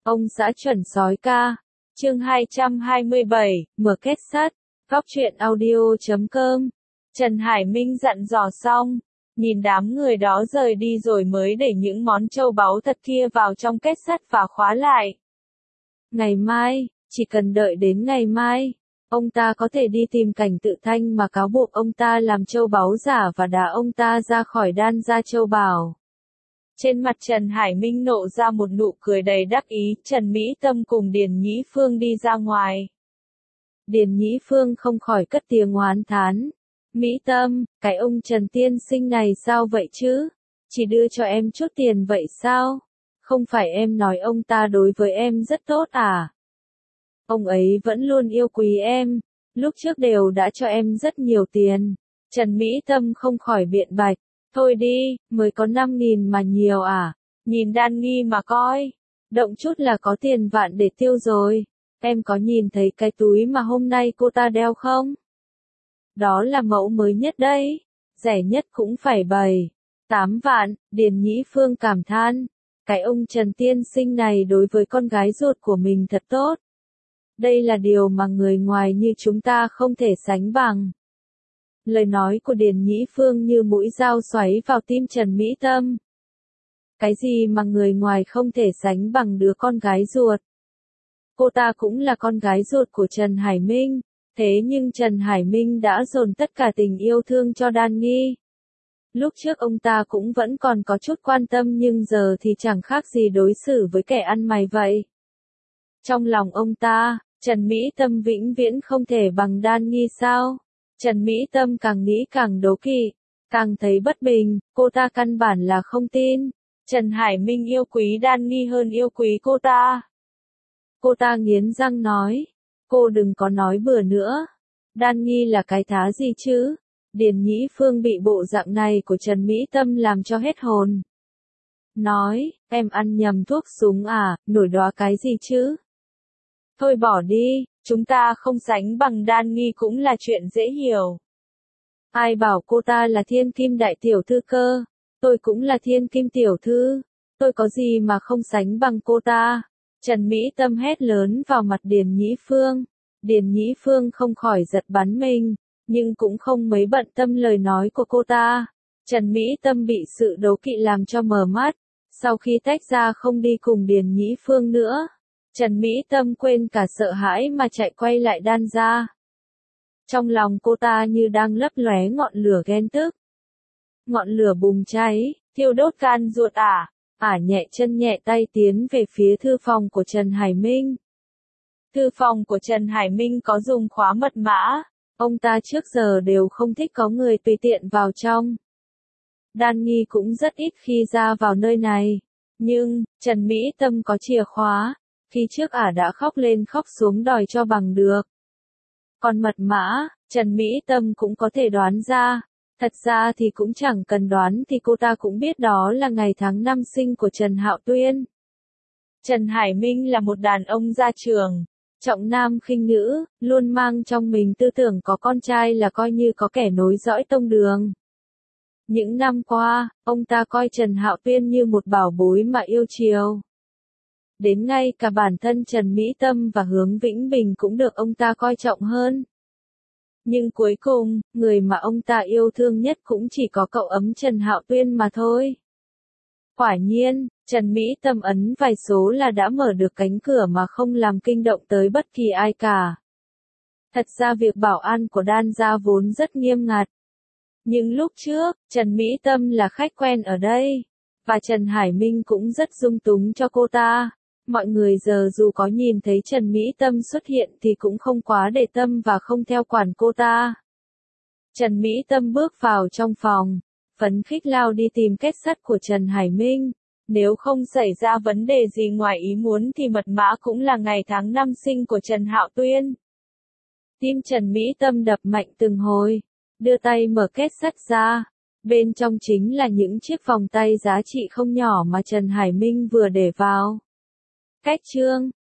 Ông xã chuẩn sói ca. Chương 227, mở kết sắt. Góc truyện audio.com. Trần Hải Minh dặn dò xong, nhìn đám người đó rời đi rồi mới để những món châu báu thật kia vào trong kết sắt và khóa lại. Ngày mai, chỉ cần đợi đến ngày mai, ông ta có thể đi tìm Cảnh Tự Thanh mà cáo buộc ông ta làm châu báu giả và đá ông ta ra khỏi Đan Gia Châu Bảo. Trên mặt Trần Hải Minh nộ ra một nụ cười đầy đắc ý, Trần Mỹ Tâm cùng Điền Nhĩ Phương đi ra ngoài. Điền Nhĩ Phương không khỏi cất tiếng oán thán. Mỹ Tâm, cái ông Trần tiên sinh này sao vậy chứ? Chỉ đưa cho em chút tiền vậy sao? Không phải em nói ông ta đối với em rất tốt à? Ông ấy vẫn luôn yêu quý em, lúc trước đều đã cho em rất nhiều tiền. Trần Mỹ Tâm không khỏi biện bạch. Thôi đi, mới có 5.000 mà nhiều à? Nhìn Đan Nghi mà coi. Động chút là có tiền vạn để tiêu rồi. Em có nhìn thấy cái túi mà hôm nay cô ta đeo không? Đó là mẫu mới nhất đấy. Rẻ nhất cũng phải 7-8 vạn, Điền Nhĩ Phương cảm than. Cái ông Trần tiên sinh này đối với con gái ruột của mình thật tốt. Đây là điều mà người ngoài như chúng ta không thể sánh bằng. Lời nói của Điền Nhĩ Phương như mũi dao xoáy vào tim Trần Mỹ Tâm. Cái gì mà người ngoài không thể sánh bằng đứa con gái ruột? Cô ta cũng là con gái ruột của Trần Hải Minh, thế nhưng Trần Hải Minh đã dồn tất cả tình yêu thương cho Đan Nghi. Lúc trước ông ta cũng vẫn còn có chút quan tâm nhưng giờ thì chẳng khác gì đối xử với kẻ ăn mày vậy. Trong lòng ông ta, Trần Mỹ Tâm vĩnh viễn không thể bằng Đan Nghi sao? Trần Mỹ Tâm càng nghĩ càng đố kỵ, càng thấy bất bình, cô ta căn bản là không tin. Trần Hải Minh yêu quý Đan Nghi hơn yêu quý cô ta. Cô ta nghiến răng nói, cô đừng có nói bừa nữa. Đan Nghi là cái thá gì chứ? Điền Nhĩ Phương bị bộ dạng này của Trần Mỹ Tâm làm cho hết hồn. Nói, em ăn nhầm thuốc súng à, nổi đoá cái gì chứ? Thôi bỏ đi, chúng ta không sánh bằng Đan Nghi cũng là chuyện dễ hiểu. Ai bảo cô ta là thiên kim đại tiểu thư cơ? Tôi cũng là thiên kim tiểu thư. Tôi có gì mà không sánh bằng cô ta? Trần Mỹ Tâm hét lớn vào mặt Điền Nhĩ Phương. Điền Nhĩ Phương không khỏi giật bắn mình, nhưng cũng không mấy bận tâm lời nói của cô ta. Trần Mỹ Tâm bị sự đố kỵ làm cho mờ mắt. Sau khi tách ra không đi cùng Điền Nhĩ Phương nữa, Trần Mỹ Tâm quên cả sợ hãi mà chạy quay lại Đan Gia. Trong lòng cô ta như đang lấp lóe ngọn lửa ghen tức. Ngọn lửa bùng cháy, thiêu đốt gan ruột nhẹ chân nhẹ tay tiến về phía thư phòng của Trần Hải Minh. Thư phòng của Trần Hải Minh có dùng khóa mật mã, ông ta trước giờ đều không thích có người tùy tiện vào trong. Đan Nghi cũng rất ít khi ra vào nơi này, nhưng Trần Mỹ Tâm có chìa khóa. Khi trước đã khóc lên khóc xuống đòi cho bằng được. Còn mật mã, Trần Mỹ Tâm cũng có thể đoán ra. Thật ra thì cũng chẳng cần đoán thì cô ta cũng biết đó là ngày tháng năm sinh của Trần Hạo Tuyên. Trần Hải Minh là một đàn ông gia trưởng, trọng nam khinh nữ, luôn mang trong mình tư tưởng có con trai là coi như có kẻ nối dõi tông đường. Những năm qua, ông ta coi Trần Hạo Tuyên như một bảo bối mà yêu chiều. Đến ngay cả bản thân Trần Mỹ Tâm và Hướng Vĩnh Bình cũng được ông ta coi trọng hơn. Nhưng cuối cùng, người mà ông ta yêu thương nhất cũng chỉ có cậu ấm Trần Hạo Tuyên mà thôi. Quả nhiên, Trần Mỹ Tâm ấn vài số là đã mở được cánh cửa mà không làm kinh động tới bất kỳ ai cả. Thật ra việc bảo an của Đan Gia vốn rất nghiêm ngặt. Nhưng lúc trước, Trần Mỹ Tâm là khách quen ở đây, và Trần Hải Minh cũng rất dung túng cho cô ta. Mọi người giờ dù có nhìn thấy Trần Mỹ Tâm xuất hiện thì cũng không quá để tâm và không theo quản cô ta. Trần Mỹ Tâm bước vào trong phòng, phấn khích lao đi tìm kết sắt của Trần Hải Minh. Nếu không xảy ra vấn đề gì ngoài ý muốn thì mật mã cũng là ngày tháng năm sinh của Trần Hạo Tuyên. Tim Trần Mỹ Tâm đập mạnh từng hồi, đưa tay mở kết sắt ra. Bên trong chính là những chiếc vòng tay giá trị không nhỏ mà Trần Hải Minh vừa để vào. Cách chương